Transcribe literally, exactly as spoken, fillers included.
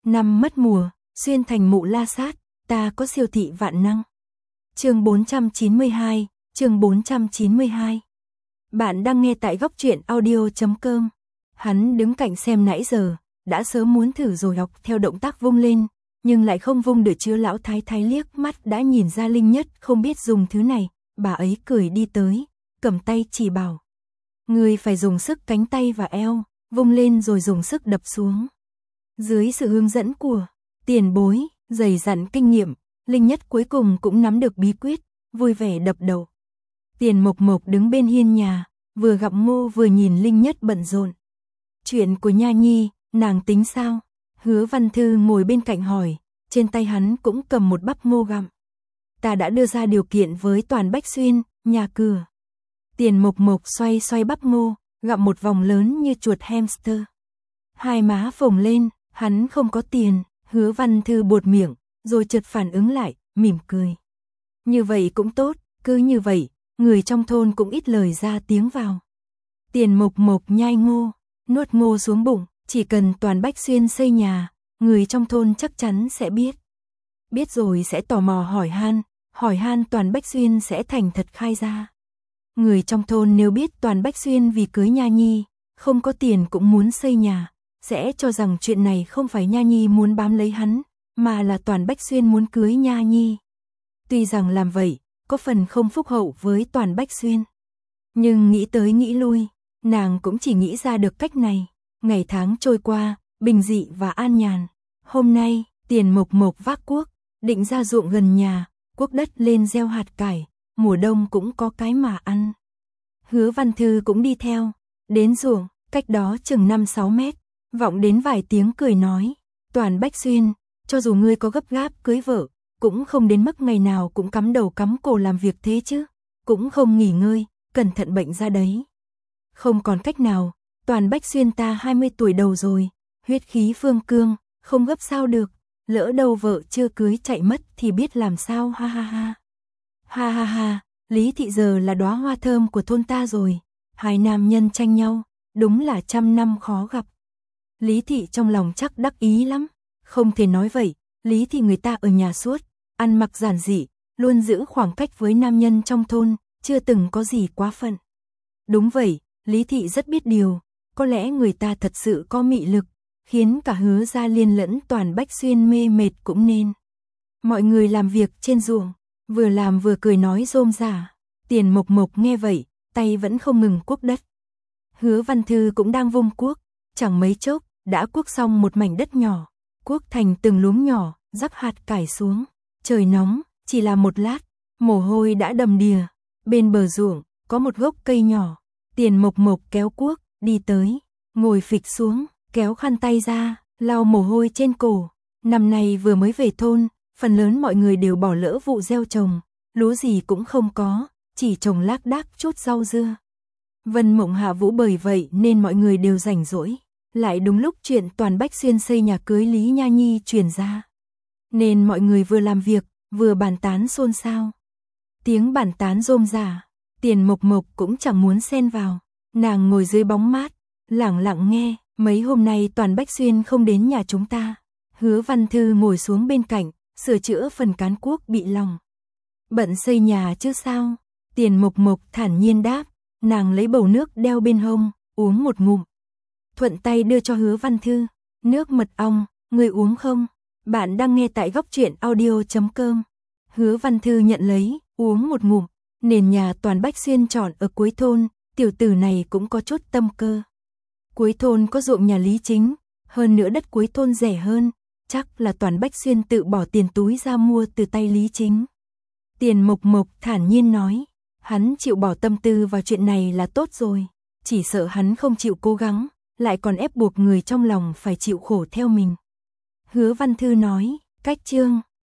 Năm mất mùa, xuyên thành mụ la sát, ta có siêu thị vạn năng. Chương bốn trăm chín mươi hai, chương bốn trăm chín mươi hai. Bạn đang nghe tại góc truyện audio chấm com. Hắn đứng cạnh xem nãy giờ, đã sớm muốn thử rồi học theo động tác vung lên, nhưng lại không vung được chứ lão thái thái liếc mắt đã nhìn ra Linh Nhất không biết dùng thứ này, bà ấy cười đi tới, cầm tay chỉ bảo. Người phải dùng sức cánh tay và eo, vung lên rồi dùng sức đập xuống. Dưới sự hướng dẫn của tiền bối, dày dặn kinh nghiệm, Linh Nhất cuối cùng cũng nắm được bí quyết, vui vẻ đập đầu. Tiền Mộc Mộc đứng bên hiên nhà, vừa gặp Ngô vừa nhìn Linh Nhất bận rộn. Chuyện của Nha Nhi, nàng tính sao? Hứa Văn Thư ngồi bên cạnh hỏi, trên tay hắn cũng cầm một bắp ngô gặm. Ta đã đưa ra điều kiện với Toàn Bách Xuyên, nhà cửa. Tiền Mộc Mộc xoay xoay bắp ngô, gặm một vòng lớn như chuột hamster. Hai má phồng lên, hắn không có tiền, Hứa Văn Thư buột miệng, rồi chợt phản ứng lại, mỉm cười. Như vậy cũng tốt, cứ như vậy, người trong thôn cũng ít lời ra tiếng vào. Tiền Mộc Mộc nhai ngô, nuốt ngô xuống bụng, chỉ cần Toàn Bách Xuyên xây nhà, người trong thôn chắc chắn sẽ biết. Biết rồi sẽ tò mò hỏi han, hỏi han Toàn Bách Xuyên sẽ thành thật khai ra. Người trong thôn nếu biết Toàn Bách Xuyên vì cưới Nha Nhi, không có tiền cũng muốn xây nhà, sẽ cho rằng chuyện này không phải Nha Nhi muốn bám lấy hắn, mà là Toàn Bách Xuyên muốn cưới Nha Nhi. Tuy rằng làm vậy, có phần không phúc hậu với Toàn Bách Xuyên. Nhưng nghĩ tới nghĩ lui, nàng cũng chỉ nghĩ ra được cách này. Ngày tháng trôi qua, bình dị và an nhàn. Hôm nay, Tiền Mộc Mộc vác cuốc, định ra ruộng gần nhà, cuốc đất lên gieo hạt cải, mùa đông cũng có cái mà ăn. Hứa Văn Thư cũng đi theo, đến ruộng, cách đó chừng năm sáu mét, vọng đến vài tiếng cười nói, Toàn Bách Xuyên, cho dù ngươi có gấp gáp cưới vợ, cũng không đến mức ngày nào cũng cắm đầu cắm cổ làm việc thế chứ, cũng không nghỉ ngơi, cẩn thận bệnh ra đấy. Không còn cách nào, Toàn Bách Xuyên ta hai mươi tuổi đầu rồi, huyết khí phương cương, không gấp sao được, lỡ đâu vợ chưa cưới chạy mất thì biết làm sao, ha ha ha. Ha ha ha, Lý Thị giờ là đóa hoa thơm của thôn ta rồi, hai nam nhân tranh nhau, đúng là trăm năm khó gặp. Lý Thị trong lòng chắc đắc ý lắm, không thể nói vậy, Lý Thị người ta ở nhà suốt, ăn mặc giản dị, luôn giữ khoảng cách với nam nhân trong thôn, chưa từng có gì quá phận. Đúng vậy, Lý Thị rất biết điều, có lẽ người ta thật sự có mị lực, khiến cả Hứa Gia Liên lẫn Toàn Bách Xuyên mê mệt cũng nên. Mọi người làm việc trên ruộng, vừa làm vừa cười nói rôm rả. Tiền Mộc Mộc nghe vậy, tay vẫn không ngừng cuốc đất. Hứa Văn Thư cũng đang vung cuốc, chẳng mấy chốc, đã cuốc xong một mảnh đất nhỏ, cuốc thành từng luống nhỏ, rắc hạt cải xuống. Trời nóng, chỉ là một lát, mồ hôi đã đầm đìa. Bên bờ ruộng, có một gốc cây nhỏ. Tiền Mộc Mộc kéo cuốc, đi tới, ngồi phịch xuống, kéo khăn tay ra, lau mồ hôi trên cổ. Năm nay vừa mới về thôn, phần lớn mọi người đều bỏ lỡ vụ gieo trồng, lúa gì cũng không có, chỉ trồng lác đác chút rau dưa. Vân Mộng Hạ Vũ bởi vậy nên mọi người đều rảnh rỗi, lại đúng lúc chuyện Toàn Bách Xuyên xây nhà cưới Lý Nha Nhi truyền ra. Nên mọi người vừa làm việc, vừa bàn tán xôn xao. Tiếng bàn tán rôm rả, Tiền Mộc Mộc cũng chẳng muốn xen vào, nàng ngồi dưới bóng mát, lẳng lặng nghe, mấy hôm nay Toàn Bách Xuyên không đến nhà chúng ta. Hứa Văn Thư ngồi xuống bên cạnh, sửa chữa phần cán cuốc bị lỏng. Bận xây nhà chứ sao? Tiền Mộc Mộc thản nhiên đáp, nàng lấy bầu nước đeo bên hông, uống một ngụm. Thuận tay đưa cho Hứa Văn Thư, nước mật ong, người uống không? Bạn đang nghe tại góc truyện audio chấm com. Hứa Văn Thư nhận lấy, uống một ngụm, nền nhà Toàn Bách Xuyên chọn ở cuối thôn, tiểu tử này cũng có chút tâm cơ. Cuối thôn có ruộng nhà Lý Chính, hơn nữa đất cuối thôn rẻ hơn, chắc là Toàn Bách Xuyên tự bỏ tiền túi ra mua từ tay Lý Chính. Tiền Mộc Mộc thản nhiên nói, hắn chịu bỏ tâm tư vào chuyện này là tốt rồi, chỉ sợ hắn không chịu cố gắng, lại còn ép buộc người trong lòng phải chịu khổ theo mình. Hứa Văn Thư nói, cách chương.